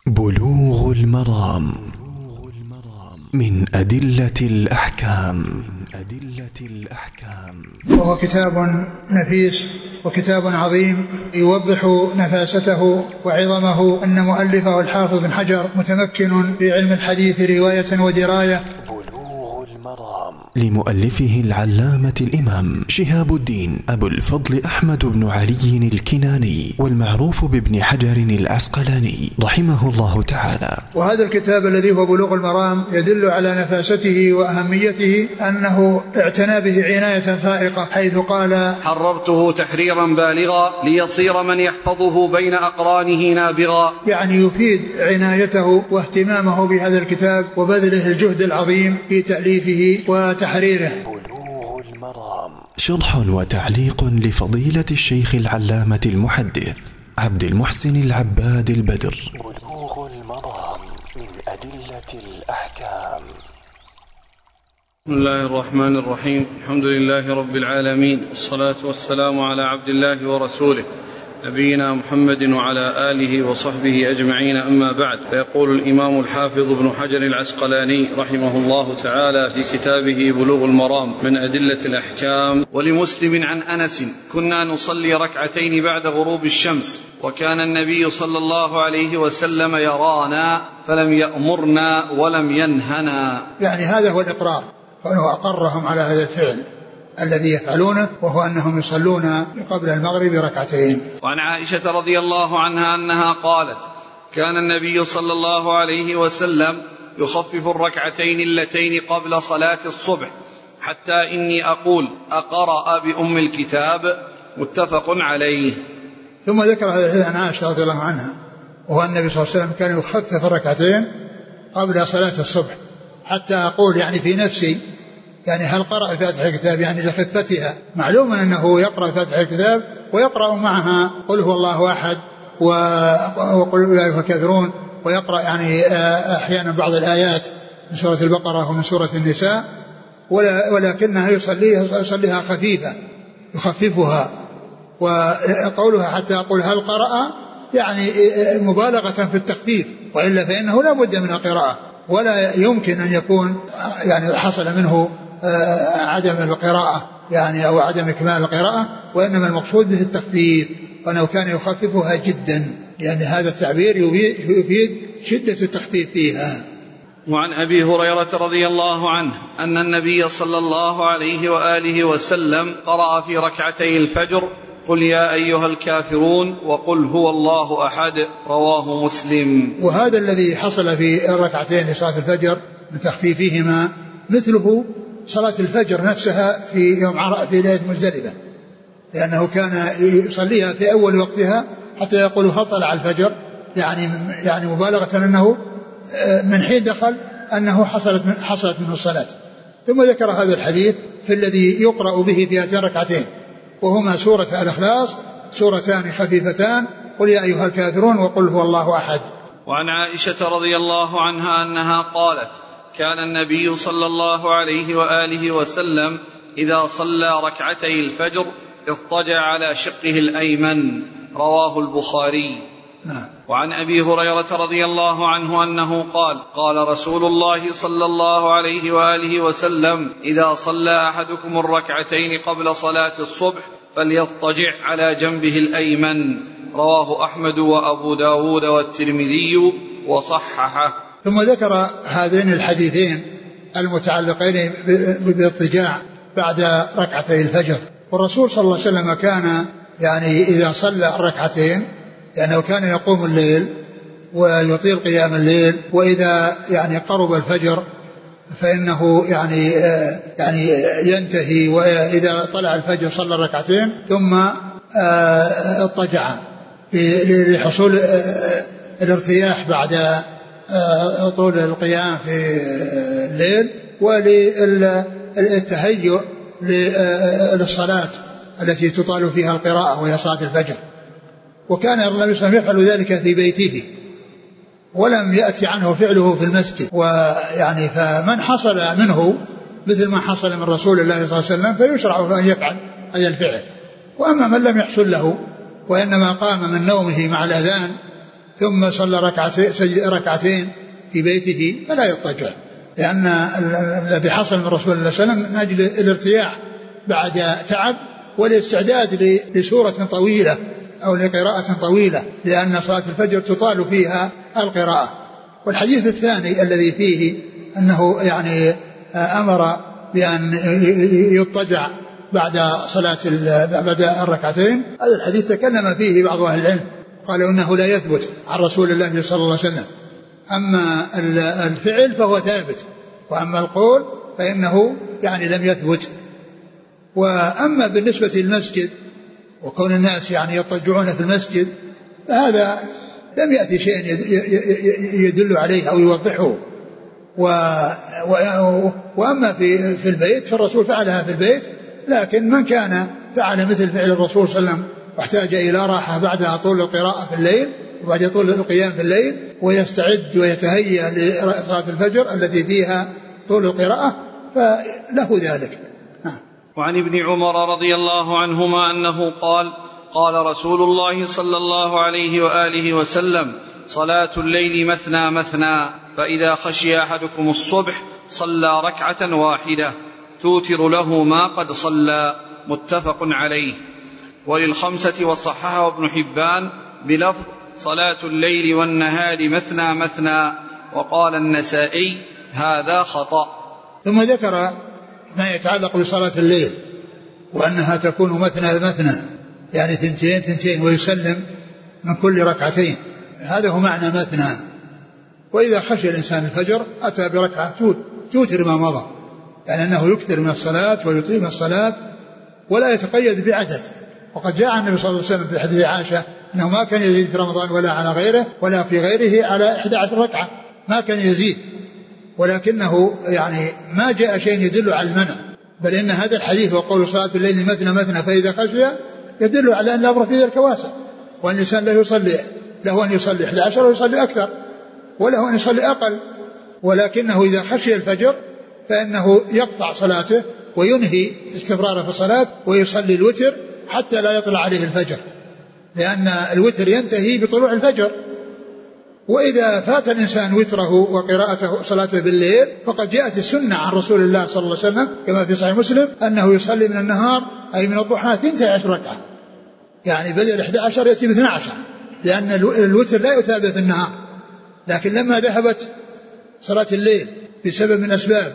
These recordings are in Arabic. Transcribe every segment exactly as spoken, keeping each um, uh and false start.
بلوغ المرام من أدلة الأحكام. وهو كتاب نفيس وكتاب عظيم يوضح نفاسته وعظمه. أن مؤلفه الحافظ بن حجر متمكن في علم الحديث رواية ودراية. لمؤلفه العلامة الإمام شهاب الدين أبو الفضل أحمد بن علي الكناني، والمعروف بابن حجر العسقلاني رحمه الله تعالى. وهذا الكتاب الذي هو بلوغ المرام يدل على نفاسته وأهميته، أنه اعتنى به عناية فائقة، حيث قال: حررته تحريرا بالغا ليصير من يحفظه بين أقرانه نابغا. يعني يفيد عنايته واهتمامه بهذا الكتاب وبذله الجهد العظيم في تأليفه وتحريره. بلوغ المرام شرح وتعليق لفضيلة الشيخ العلامة المحدث عبد المحسن العباد البدر. بلوغ المرام من أدلة الأحكام. بسم الله الرحمن الرحيم. الحمد لله رب العالمين، والصلاة والسلام على عبد الله ورسوله نبينا محمد وعلى آله وصحبه أجمعين، أما بعد. فيقول الإمام الحافظ ابن حجر العسقلاني رحمه الله تعالى في كتابه بلوغ المرام من أدلة الأحكام: ولمسلم عن أنس: كنا نصلي ركعتين بعد غروب الشمس، وكان النبي صلى الله عليه وسلم يرانا فلم يأمرنا ولم ينهنا. يعني هذا هو الإقرار، فأنه أقرهم على هذا الفعل الذي يفعلونه، وهو أنهم يصلون قبل المغرب ركعتين. وعن عائشة رضي الله عنها أنها قالت: كان النبي صلى الله عليه وسلم يخفف الركعتين اللتين قبل صلاة الصبح، حتى إني أقول: أقرأ بأم الكتاب. متفق عليه. ثم ذكر هذا الحديث عن عائشة رضي الله عنها، وهو النبي صلى الله عليه وسلم كان يخفف الركعتين قبل صلاة الصبح، حتى أقول يعني في نفسي، يعني هل قرأ فاتح الكتاب يعني لخفتها. معلوم أنه يقرأ فاتح الكتاب ويقرأ معها قل هو الله أحد وقل يا أيها الكافرون، ويقرأ يعني أحيانا بعض الآيات من سورة البقرة ومن سورة النساء، ولكنها يصليها, يصليها خفيفة يخففها. وقولها حتى أقول هل قرأ يعني مبالغة في التخفيف، وإلا فإنه لا بد من القراءة، ولا يمكن أن يكون يعني حصل منه عدم القراءة يعني أو عدم إكمال القراءة، وإنما المقصود به التخفيف، وأنه كان يخففها جدا، لأن هذا التعبير يفيد شدة التخفيف فيها. وعن أبي هريرة رضي الله عنه أن النبي صلى الله عليه وآله وسلم قرأ في ركعتي الفجر: قل يا أيها الكافرون وقل هو الله أحد. رواه مسلم. وهذا الذي حصل في الركعتين لصلاة الفجر من تخفيفهما مثله صلاة الفجر نفسها في يوم عرفة في ليلة مزدلفة، لأنه كان يصليها في أول وقتها حتى يقول هل طلع الفجر، يعني يعني مبالغة أنه من حين دخل أنه حصلت من حصلت منه الصلاة. ثم ذكر هذا الحديث في الذي يقرأ به في هاتين الركعتين، وهما سورة الإخلاص، سورتان خفيفتان: قل يا أيها الكافرون وقل هو الله أحد. وعن عائشة رضي الله عنها أنها قالت: كان النبي صلى الله عليه وآله وسلم إذا صلى ركعتي الفجر اضطجع على شقه الأيمن. رواه البخاري. نعم. وعن أبي هريرة رضي الله عنه أنه قال: قال رسول الله صلى الله عليه وآله وسلم: إذا صلى أحدكم الركعتين قبل صلاة الصبح فليضطجع على جنبه الأيمن. رواه أحمد وأبو داود والترمذي وصححه. ثم ذكر هذين الحديثين المتعلقين بالاضطجاع بعد ركعتي الفجر. والرسول صلى الله عليه وسلم كان يعني إذا صلى الركعتين، لأنه كان يقوم الليل ويطيل قيام الليل، وإذا يعني قرب الفجر فإنه يعني يعني ينتهي، وإذا طلع الفجر صلى الركعتين ثم اضطجع لحصول الارتياح بعد طول القيام في الليل، وللتهيؤ للصلاة التي تطال فيها القراءة وهي صلاة الفجر. وكان النبي صلى الله عليه وسلم يفعل ذلك في بيته، ولم يأتي عنه فعله في المسجد. ويعني فمن حصل منه مثل ما حصل من رسول الله صلى الله عليه وسلم فيشرع له أن يفعل هذا الفعل. وأما من لم يحصل له وإنما قام من نومه مع الأذان ثم صلى ركعتين, ركعتين في بيته فلا يضطجع، لأن الذي حصل من رسول الله صلى الله عليه وسلم من أجل الارتياح بعد تعب والاستعداد لسورة طويلة أو لقراءة طويلة، لأن صلاة الفجر تطال فيها القراءة. والحديث الثاني الذي فيه أنه يعني أمر بأن يضطجع بعد صلاة بعد الركعتين، هذا الحديث تكلم فيه بعض أهل العلم، قالوا إنه لا يثبت عن رسول الله صلى الله عليه وسلم. أما الفعل فهو ثابت، وأما القول فإنه يعني لم يثبت. وأما بالنسبة للمسجد وكون الناس يعني يضطجعون في المسجد فهذا لم يأتي شيء يدل عليه أو يوضحه. و... و... وأما في في البيت فالرسول فعلها في البيت، لكن من كان فعل مثل فعل الرسول صلى الله عليه وسلم واحتاج إلى راحة بعدها طول القراءة في الليل وبعد طول القيام في الليل ويستعد ويتهيأ لصلاة الفجر التي فيها طول القراءة فله ذلك. وعن ابن عمر رضي الله عنهما أنه قال قال رسول الله صلى الله عليه وآله وسلم صلاة الليل مثنى مثنى، فإذا خشي أحدكم الصبح صلى ركعة واحدة توتر له ما قد صلى، متفق عليه. وللخمسة وصححه ابن حبان بلفظ صلاة الليل والنهار مثنى مثنى، وقال النسائي هذا خطأ. ثم ذكر ما يتعلق بصلاة الليل وأنها تكون مثنى مثنى، يعني ثنتين ثنتين ويسلم من كل ركعتين، هذا هو معنى مثنى. وإذا خشي الإنسان الفجر أتى بركعة توتر ما مضى، يعني أنه يكثر من الصلاة ويطيل من الصلاة ولا يتقيد بعدد. وقد جاء النبي صلى الله عليه وسلم في حديث عائشة أنه ما كان يزيد في رمضان ولا على غيره ولا في غيره على إحدى عشرة ركعة، ما كان يزيد، ولكنه يعني ما جاء شيء يدل على المنع، بل إن هذا الحديث وقول صلاة الليل مثنى مثنى فإذا خشي يدل على أن الأمر في ذلك واسع، وأن الإنسان لا يصلي له أن يصلي إحدى عشر ويصلي أكثر وله أن يصلي أقل، ولكنه إذا خشي الفجر فإنه يقطع صلاته وينهي استمراره في الصلاة ويصلي الوتر حتى لا يطلع عليه الفجر، لأن الوتر ينتهي بطلوع الفجر. وإذا فات الإنسان وتره وقراءته صلاته بالليل فقد جاءت السنة عن رسول الله صلى الله عليه وسلم كما في صحيح مسلم أنه يصلي من النهار أي من الضحى اثنتي عشر ركعة، يعني بدل إحدى عشر يأتي باثنى عشر، لأن الوتر لا يتابع في النهار. لكن لما ذهبت صلاة الليل بسبب من أسباب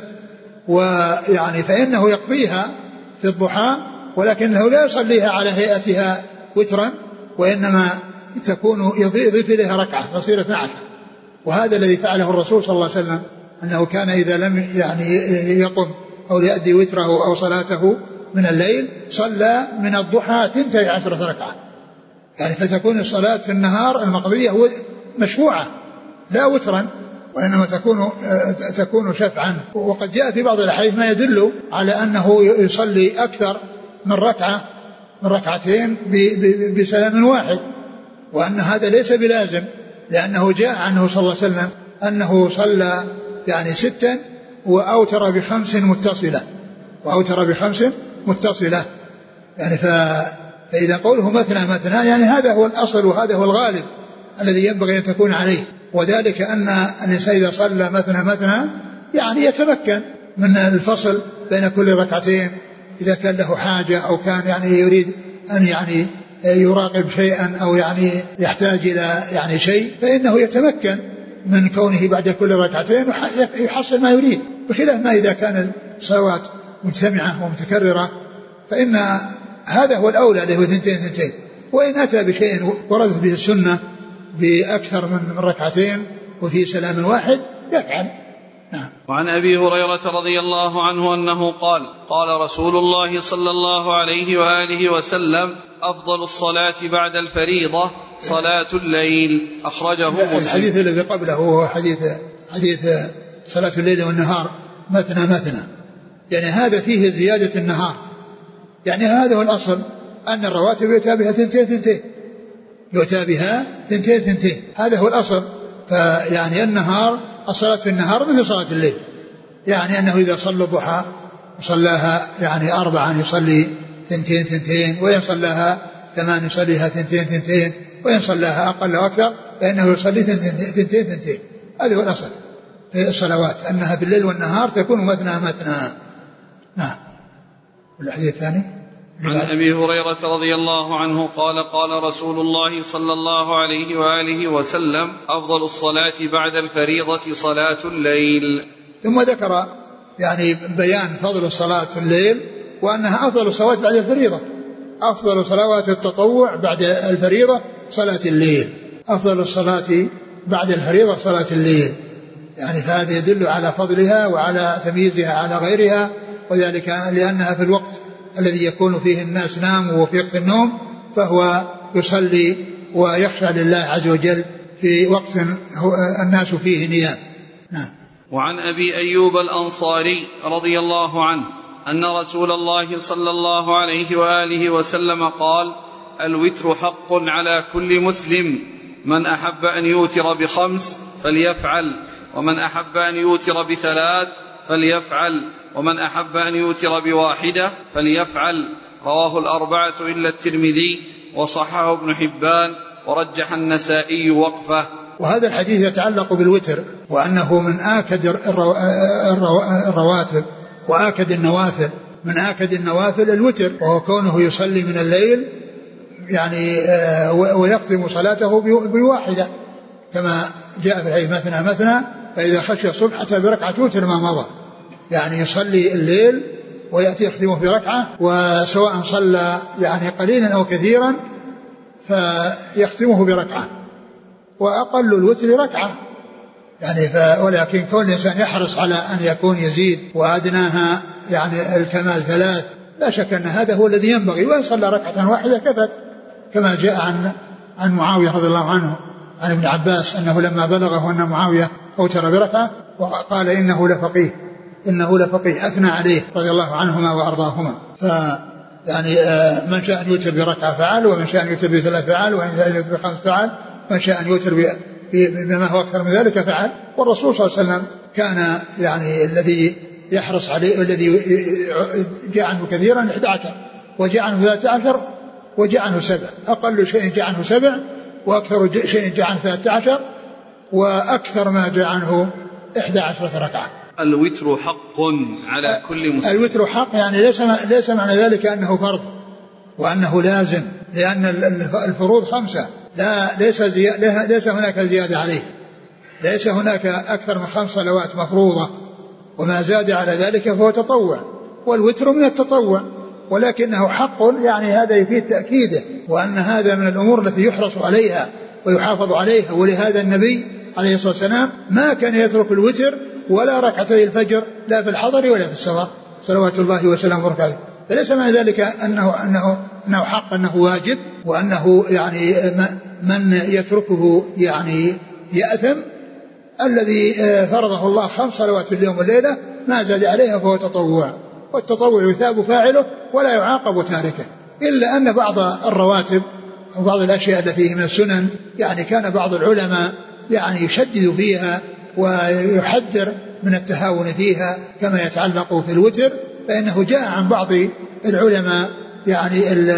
ويعني فإنه يقضيها في الضحى، ولكنه لا يصليها على هيئتها وترا، وإنما تكون يضيف إليها ركعة تصير اثنى عشر. وهذا الذي فعله الرسول صلى الله عليه وسلم، أنه كان إذا لم يعني يقم أو يؤدي وتره أو صلاته من الليل صلى من الضحى ثنتي عشرة ركعة، يعني فتكون الصلاة في النهار المقضية مشفوعة لا وترا، وإنما تكون تكون شفعا. وقد جاء في بعض الأحاديث ما يدل على أنه يصلي أكثر من ركعة من ركعتين بسلام واحد، وأن هذا ليس بلازم، لأنه جاء عنه صلى الله عليه وسلم أنه صلى يعني ستا وأوتر بخمس متصلة وأوتر بخمس متصلة يعني ف... فإذا قوله مثنى مثنى يعني هذا هو الأصل وهذا هو الغالب الذي ينبغي أن تكون عليه، وذلك أن الإنسان إذا صلى مثنى مثنى يعني يتمكن من الفصل بين كل ركعتين إذا كان له حاجة أو كان يعني يريد أن يعني يراقب شيئا أو يعني يحتاج إلى يعني شيء، فإنه يتمكن من كونه بعد كل ركعتين يحصل ما يريد، بخلاف ما إذا كان الصلوات مجتمعة ومتكررة، فإن هذا هو الأولى اللي هو ثنتين ثنتين. وإن أتى بشيء وردت به السنة بأكثر من ركعتين وفي سلام واحد يفعل. نعم. وعن أبي هريرة رضي الله عنه أنه قال قال رسول الله صلى الله عليه وآله وسلم أفضل الصلاة بعد الفريضة صلاة الليل، أخرجه مسلم. الحديث الذي قبله هو حديث حديث صلاة الليل والنهار مثنى مثنى، يعني هذا فيه زيادة النهار، يعني هذا هو الأصل أن الرواتب يؤتى بها ثنتين ثنتين يؤتى بها ثنتين ثنتين هذا هو الأصل. فيعني النهار الصلاة في النهار مثل صلاة الليل، يعني أنه إذا صلى الضحى وصلاها يعني أربعا يصلي ثنتين ثنتين، وإن صلاها ثمان يصليها ثنتين ثنتين، وإن صلاها أقل وأكثر فإنه يصلي ثنتين ثنتين. هذا هو الأصل في الصلوات، أنها في الليل والنهار تكون مثنى مثنى. نعم. والحديث الثاني عن أبي هريرة رضي الله عنه قال قال رسول الله صلى الله عليه وآله وسلم أفضل الصلاة بعد الفريضة صلاة الليل. ثم ذكر يعني بيان فضل الصلاة في الليل وأنها أفضل الصلاة بعد الفريضة. أفضل صلوات التطوع بعد الفريضة صلاة الليل، أفضل الصلاة بعد الفريضة صلاة الليل، يعني فهذا يدل على فضلها وعلى تمييزها على غيرها، وذلك لأنها في الوقت الذي يكون فيه الناس ناموا وفي وقت النوم فهو يصلي ويخشى لله عز وجل في وقت الناس فيه نيام. نعم. وعن أبي أيوب الأنصاري رضي الله عنه أن رسول الله صلى الله عليه وآله وسلم قال الوتر حق على كل مسلم، من أحب أن يوتر بخمس فليفعل، ومن أحب أن يوتر بثلاث فليفعل، ومن أحب أن يوتر بواحدة فليفعل. رواه الأربعة إلا الترمذي وصححه ابن حبان ورجح النسائي وقفه. وهذا الحديث يتعلق بالوتر، وأنه من آكد الرو... الرو... الرواتب وآكد النوافل. من آكد النوافل الوتر، وهو كونه يصلي من الليل يعني ويختم صلاته بواحدة كما جاء في الحديث مثنى مثنى فإذا خشي الصبح حتى بركعة وتر ما مضى، يعني يصلي الليل ويأتي يختمه بركعة، وسواء صلى يعني قليلا أو كثيرا فيختمه بركعة، وأقل الوتر ركعة يعني ف... ولكن كون الإنسان يحرص على أن يكون يزيد وأدناها يعني الكمال ثلاث، لا شك أن هذا هو الذي ينبغي، وإن صلى ركعة واحدة كفت، كما جاء عن عن معاوية رضي الله عنه عن ابن عباس أنه لما بلغه أن معاوية أوتر بركعة وقال إنه لفقيه إنه لفقيه أثنى عليه رضي الله عنهما وأرضاهما. ف يعني من شاء أن يوتر بركعة فعل، ومن شاء أن يوتر بثلاث فعل، ومن شاء أن يوتر بخمس فعل، ومن شاء أن يوتر بما هو أكثر من ذلك فعل. والرسول صلى الله عليه وسلم كان يعني الذي يحرص عليه الذي جاء عنه كثيرا إحدى عشر، وجاء عنه ثلاثة عشر، وجاء عنه سبع. أقل شيء جاء عنه سبع، وأكثر شيء جاء عنه ثلاثة عشر، وأكثر ما جاء عنه إحدى عشرة ركعة. الوتر حق على كل مسلم. الوتر حق يعني ليس ليس معنى ذلك أنه فرض وأنه لازم، لأن الفروض خمسة، لا ليس زيادة، ليس هناك زيادة عليه، ليس هناك أكثر من خمس صلوات مفروضة، وما زاد على ذلك فهو تطوع، والوتر من التطوع، ولكنه حق يعني هذا يفيد تأكيده، وأن هذا من الأمور التي يحرص عليها ويحافظ عليها. ولهذا النبي عليه الصلاة والسلام ما كان يترك الوتر ولا ركعتي الفجر لا في الحضر ولا في السفر صلوات الله وسلامه وبركاته. فليس معنى ذلك أنه, أنه, أنه حق، أنه واجب، وأنه يعني من يتركه يعني يأثم. الذي فرضه الله خمس صلوات في اليوم والليلة ما زاد عليها فهو تطوع، والتطوع يثاب فاعله ولا يعاقب تاركه، إلا أن بعض الرواتب وبعض الأشياء التي من السنن يعني كان بعض العلماء يعني يشدد فيها ويحذر من التهاون فيها، كما يتعلق في الوتر، فإنه جاء عن بعض العلماء يعني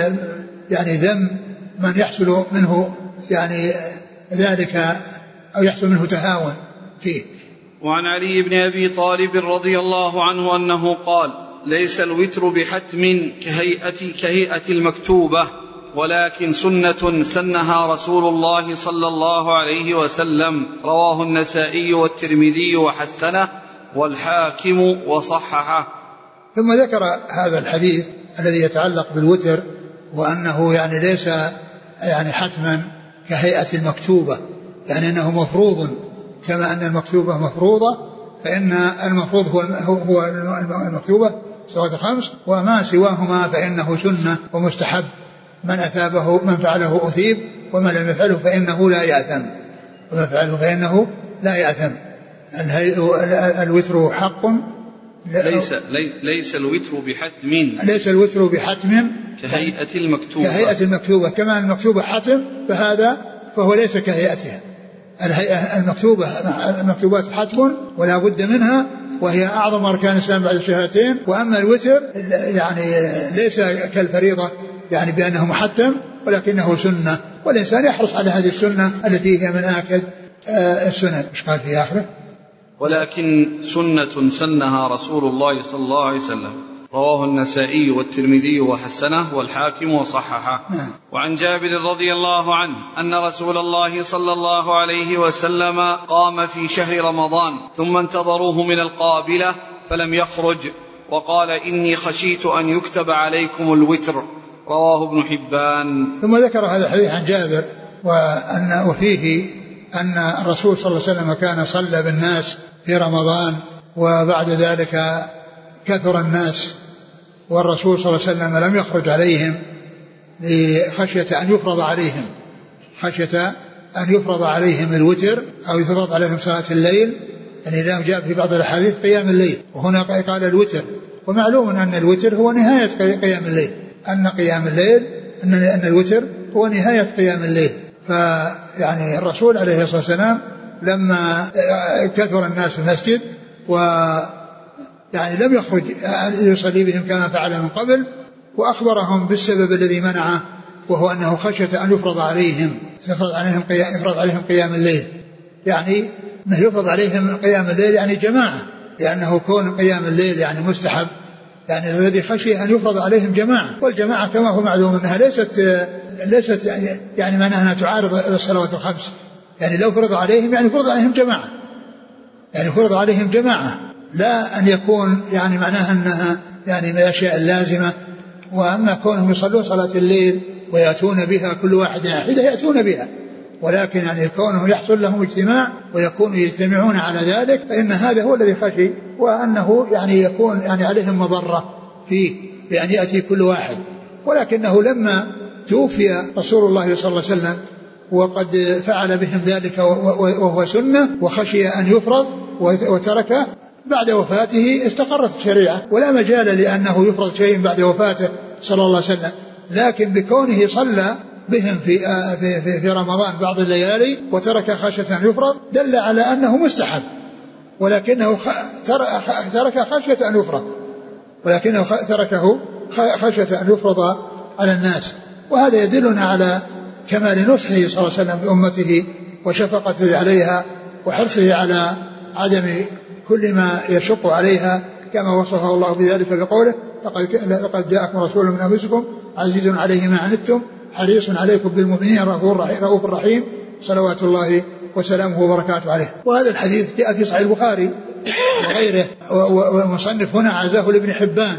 يعني ذم من يحصل منه يعني ذلك أو يحصل منه تهاون فيه. وعن علي بن أبي طالب رضي الله عنه أنه قال ليس الوتر بحتم كهيئة, كهيئة المكتوبة، ولكن سنة سنها رسول الله صلى الله عليه وسلم. رواه النسائي والترمذي وحسنه والحاكم وصححه. ثم ذكر هذا الحديث الذي يتعلق بالوتر، وأنه يعني ليس يعني حتما كهيئة المكتوبة، يعني أنه مفروض كما أن المكتوبة مفروضة، فإن المفروض هو هو المكتوبة صلوات الخمس، وما سواهما فإنه سنة ومستحب، من أثابه من فعله أثيب، ومن لم يفعله فإنه لا يأثم، ومن فعله فإنه لا يأثم. الوتر حق ليس ليس الوتر بحتم ليس الوتر بحتم كهيئة المكتوبة كهيئة المكتوبة كما المكتوبة حتم، فهذا فهو ليس كهيئتها. الهيئة المكتوبة المكتوبات حتم ولا بد منها، وهي أعظم أركان الإسلام بعد الشهادتين. وأما الوتر يعني ليس كالفريضة يعني بأنه محتم، ولكنه سنة، والإنسان يحرص على هذه السنة التي هي من آكد السنن. إيش قال في آخره؟ ولكن سنة سنها رسول الله صلى الله عليه وسلم. رواه النسائي والترمذي وحسنه والحاكم وصححه. نعم. وعن جابر رضي الله عنه أن رسول الله صلى الله عليه وسلم قام في شهر رمضان ثم انتظروه من القابلة فلم يخرج وقال إني خشيت أن يكتب عليكم الوتر. رواه ابن حبان. ثم ذكر هذا الحديث عن جابر وأن وفيه أن الرسول صلى الله عليه وسلم كان صلى بالناس في رمضان وبعد ذلك كثر الناس والرسول صلى الله عليه وسلم لم يخرج عليهم لخشية أن يفرض عليهم خشية أن يفرض عليهم الوتر أو يفرض عليهم صلاة الليل. يعني لم جاء في بعض الأحاديث قيام الليل وهنا قال الوتر، ومعلوم أن الوتر هو نهاية قيام الليل، أن قيام الليل أن الوتر هو نهاية قيام الليل. فيعني الرسول عليه الصلاة والسلام لما كثر الناس في المسجد و يعني لم يخرج يصلي بهم كما فعل من قبل، وأخبرهم بالسبب الذي منعه وهو أنه خشية أن يفرض عليهم يفرض عليهم قيام, يفرض عليهم قيام الليل، يعني أنه يفرض عليهم قيام الليل يعني جماعة، لأنه كون قيام الليل يعني مستحب، يعني الذي خشي أن يفرض عليهم جماعة، والجماعة كما هو معلوم أنها ليست ليست يعني, يعني معناها أنها تعارض الصلوات الخمس، يعني لو فرض عليهم يعني فرض عليهم جماعة، يعني فرض عليهم جماعة، لا أن يكون يعني معناها أنها يعني من الأشياء اللازمة. وأما كونهم يصلون صلاة الليل ويأتون بها كل واحد حدة يأتون بها، ولكن يعني كونهم يحصل لهم اجتماع ويكونوا يجتمعون على ذلك فإن هذا هو الذي خشي، وأنه يعني يكون يعني عليهم مضرة فيه بأن يأتي كل واحد. ولكنه لما توفي رسول الله صلى الله عليه وسلم وقد فعل بهم ذلك وهو سنة وخشي أن يفرض وتركه بعد وفاته استقرت الشريعة، ولا مجال لأنه يفرض شيء بعد وفاته صلى الله عليه وسلم. لكن بكونه صلى بهم في, في, في, في رمضان بعض الليالي وترك خشية أن يفرض دل على أنه مستحب، ولكنه ترك خشية أن يفرض ولكنه تركه خشية أن يفرض على الناس. وهذا يدلنا على كمال نصحه صلى الله عليه وسلم لأمته وشفقته عليها وحرصه على عدم كل ما يشق عليها، كما وصفه الله بذلك بقوله لقد جاءكم رسول من أنفسكم عزيز عليه ما عنتم حريص عليكم بالمؤمنين رؤوف رحيم صلوات الله وسلامه وبركاته عليه. وهذا الحديث جاء في صحيح البخاري وغيره، والمصنف هنا عزاه لابن حبان،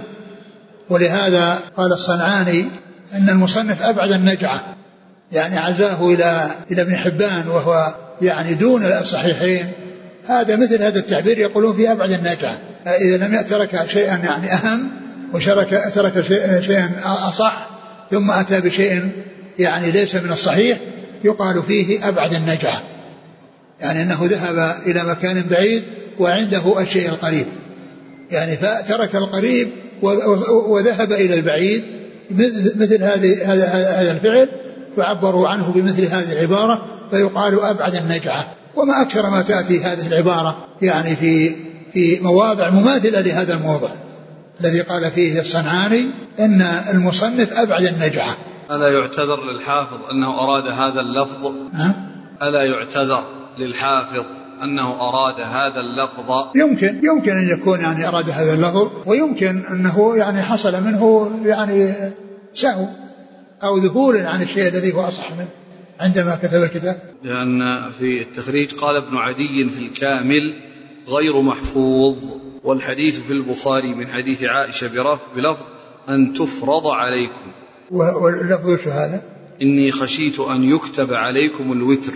ولهذا قال الصنعاني أن المصنف أبعد النجعة، يعني عزاه إلى إلى ابن حبان وهو يعني دون الصحيحين. هذا مثل هذا التعبير يقولون فيه أبعد النجعة، إذا لم يترك شيئا يعني أهم وشرك ترك شيئا أصح ثم أتى بشيء يعني ليس من الصحيح يقال فيه أبعد النجعة، يعني أنه ذهب إلى مكان بعيد وعنده الشيء القريب، يعني فترك القريب وذهب إلى البعيد مثل هذه هذا الفعل، فعبروا عنه بمثل هذه العبارة فيقال أبعد النجعة. وما أكثر ما تأتي هذه العبارة يعني في في مواضع مماثلة لهذا الموضع الذي قال فيه الصنعاني إن المصنف أبعد النجعة. ألا يعتذر للحافظ أنه أراد هذا اللفظ؟ ها؟ ألا يعتذر للحافظ أنه أراد هذا اللفظ؟ يمكن يمكن أن يكون يعني أراد هذا اللفظ، ويمكن أنه يعني حصل منه يعني سهو أو ذهول عن الشيء الذي هو أصح منه عندما كتب الكتاب. لأن في التخريج قال ابن عدي في الكامل غير محفوظ، والحديث في البخاري من حديث عائشة بلفظ أن تفرض عليكم. واللفظ شو هذا؟ إني خشيت أن يكتب عليكم الوتر.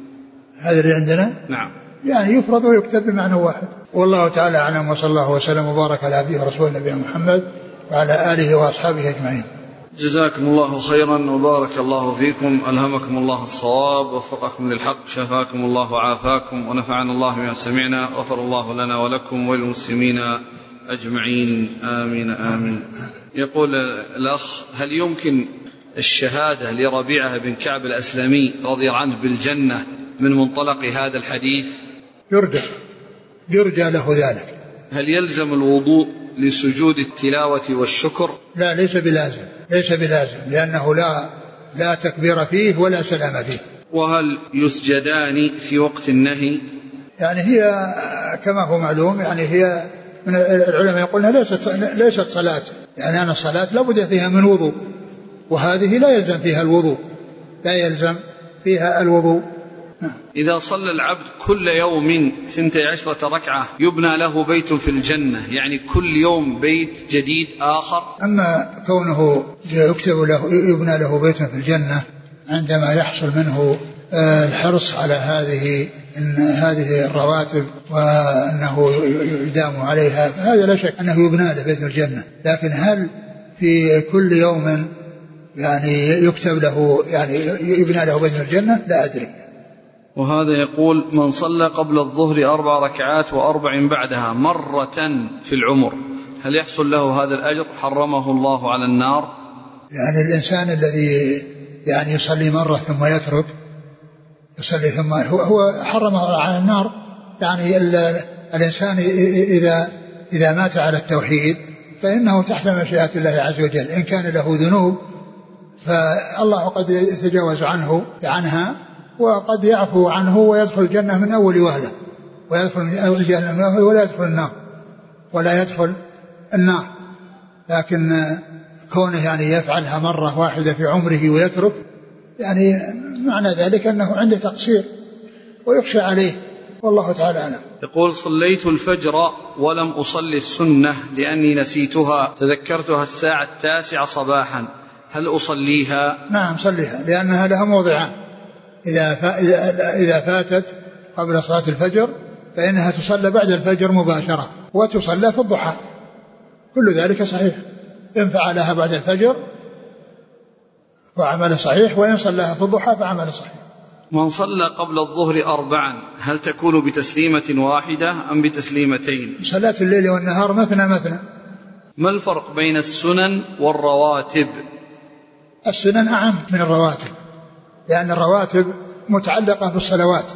هذا اللي عندنا؟ نعم، يعني يفرض ويكتب بمعنى واحد. والله تعالى أعلم، وصلى الله وسلم وبارك على عبده ورسوله نبينا محمد وعلى آله وأصحابه أجمعين. جزاكم الله خيرا وبارك الله فيكم، ألهمكم الله الصواب، وفقكم للحق، شفاكم الله وعافاكم، ونفعنا الله بما سمعنا، غفر الله لنا ولكم وللمسلمين أجمعين، آمين آمين. يقول الأخ: هل يمكن الشهادة لربيعة بن كعب الأسلمي رضي الله عنه بالجنة من منطلق هذا الحديث؟ يرجى يرجى له ذلك. هل يلزم الوضوء لسجود التلاوة والشكر؟ لا، ليس بلازم، ليس بلازم، لأنه لا لا تكبير فيه ولا سلام فيه. وهل يسجدان في وقت النهي؟ يعني هي كما هو معلوم، يعني هي من العلماء يقولون ليست ليست صلاة، يعني أنا الصلاة لابد فيها من وضوء، وهذه لا يلزم فيها الوضوء، لا يلزم فيها الوضوء. إذا صلى العبد كل يوم ثنتي عشرة ركعة يبنى له بيت في الجنة، يعني كل يوم بيت جديد آخر. أما كونه يكتب له يبنى له بيت في الجنة عندما يحصل منه الحرص على هذه إن هذه الرواتب وأنه يدام عليها، هذا لا شك أنه يبنى له بيت الجنة، لكن هل في كل يوم يعني يكتب له يعني يبنى له بيت الجنة؟ لا أدري. وهذا يقول: من صلى قبل الظهر أربع ركعات وأربع بعدها مرة في العمر هل يحصل له هذا الأجر؟ حرمه الله على النار. يعني الإنسان الذي يعني يصلي مرة ثم يترك يصلي ثم هو, هو حرمه على النار. يعني الإنسان إذا إذا مات على التوحيد فإنه تحت مشيئة الله عز وجل. إن كان له ذنوب فالله قد يتجاوز عنه عنها، وقد يعفو عنه ويدخل الجنة من أول وهلة، ويدخل الجنة من أول ولا يدخل النار ولا يدخل النار. لكن كونه يعني يفعلها مرة واحدة في عمره ويترك، يعني معنى ذلك أنه عنده تقصير ويخشى عليه، والله تعالى أعلم. يقول: صليت الفجر ولم أصلي السنة لأني نسيتها، تذكرتها الساعة التاسعة صباحا، هل أصليها؟ نعم صليها، لأنها لها موضعان، إذا إذا فاتت قبل صلاة الفجر فإنها تصلى بعد الفجر مباشرة، وتصلى في الضحى، كل ذلك صحيح. إن فعلها بعد الفجر فعمل صحيح، وإن صلىها في الضحى فعمل صحيح. من صلى قبل الظهر أربعا هل تكون بتسليمة واحدة أم بتسليمتين؟ صلاة الليل والنهار مثنى مثنى. ما الفرق بين السنن والرواتب؟ السنن أعم من الرواتب، لأن الرواتب متعلقة بالصلوات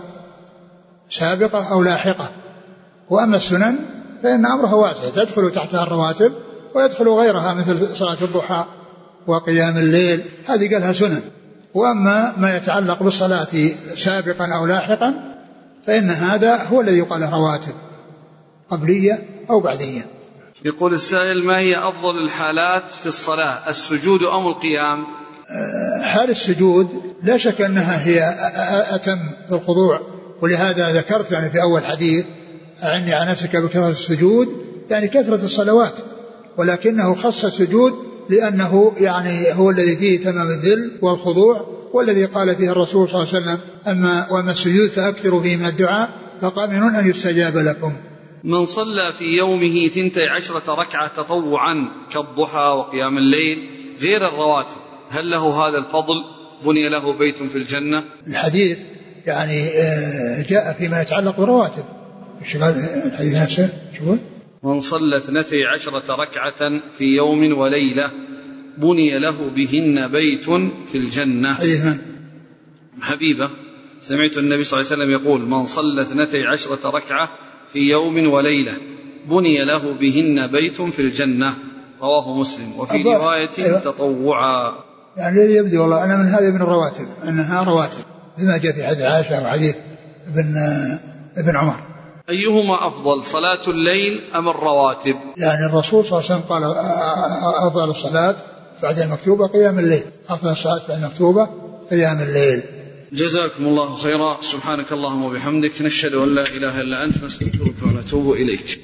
سابقة أو لاحقة، وأما السنن فإن أمرها واسع، تدخل تحتها الرواتب ويدخل غيرها مثل صلاة الضحى وقيام الليل، هذه قالها سنن. وأما ما يتعلق بالصلاة سابقا أو لاحقا فإن هذا هو الذي يقال رواتب، قبلية أو بعدية. يقول السائل: ما هي أفضل الحالات في الصلاة، السجود أم القيام؟ حال السجود لا شك أنها هي أتم في الخضوع، ولهذا ذكرت يعني في أول حديث: أعني على نفسك بكثرة السجود، يعني كثرة الصلوات، ولكنه خص السجود لأنه يعني هو الذي فيه تمام الذل والخضوع، والذي قال فيه الرسول صلى الله عليه وسلم: أما وما السجود فأكثروا فيه من الدعاء فقامن أن يستجاب لكم. من صلى في يومه ثنتي عشرة ركعة تطوعا كالضحى وقيام الليل غير الرواتب هل له هذا الفضل؟ بني له بيت في الجنة. الحديث يعني جاء فيما يتعلق بالرواتب. الحديث نفسه شو؟ من صلى اثنتي عشرة ركعة في يوم وليلة بني له بهن بيت في الجنة. حديث من؟ حبيبة. سمعت النبي صلى الله عليه وسلم يقول: من صلى اثنتي عشرة ركعة في يوم وليلة بني له بهن بيت في الجنة، رواه مسلم. وفي رواية أيوة. تطوعا. يعني الذي يبدو والله أنا من هذه من الرواتب أنها رواتب، بما جاء في حديث عائشة وحديث ابن ابن عمر. أيهما أفضل، صلاة الليل أم الرواتب؟ يعني الرسول صلى الله عليه وسلم قال: أفضل الصلاة بعد المكتوبة قيام الليل، أفضل الصلاة بعد المكتوبة قيام الليل. جزاكم الله خيرا. سبحانك اللهم وبحمدك، نشهد أن لا إله إلا أنت، نستغفرك ونتوب إليك.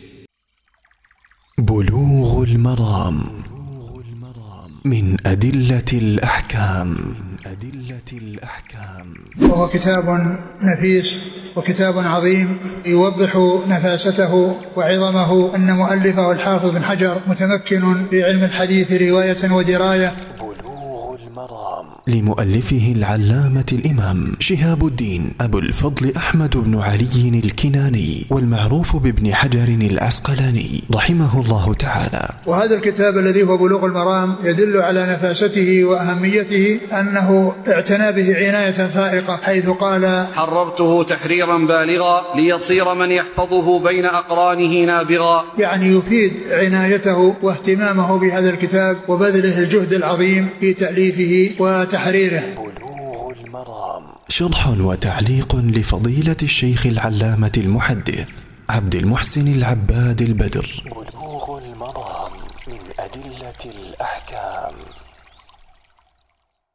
بلوغ المرام من أدلة الأحكام. أدلة الأحكام. وهو كتاب نفيس وكتاب عظيم يوضح نفاسته وعظمه، أن مؤلفه الحافظ بن حجر متمكن في علم الحديث رواية ودراية. بلوغ المرام لمؤلفه العلامة الإمام شهاب الدين أبو الفضل أحمد بن علي الكناني، والمعروف بابن حجر العسقلاني رحمه الله تعالى. وهذا الكتاب الذي هو بلوغ المرام يدل على نفاسته وأهميته، أنه اعتنى به عناية فائقة، حيث قال: حررته تحريرا بالغا ليصير من يحفظه بين أقرانه نابغا. يعني يفيد عنايته واهتمامه بهذا الكتاب وبذله الجهد العظيم في تأليفه وتحريره تحريره. بلوغ المرام، شرح وتعليق لفضيلة الشيخ العلامة المحدث عبد المحسن العباد البدر. بلوغ المرام من أدلة الأحكام.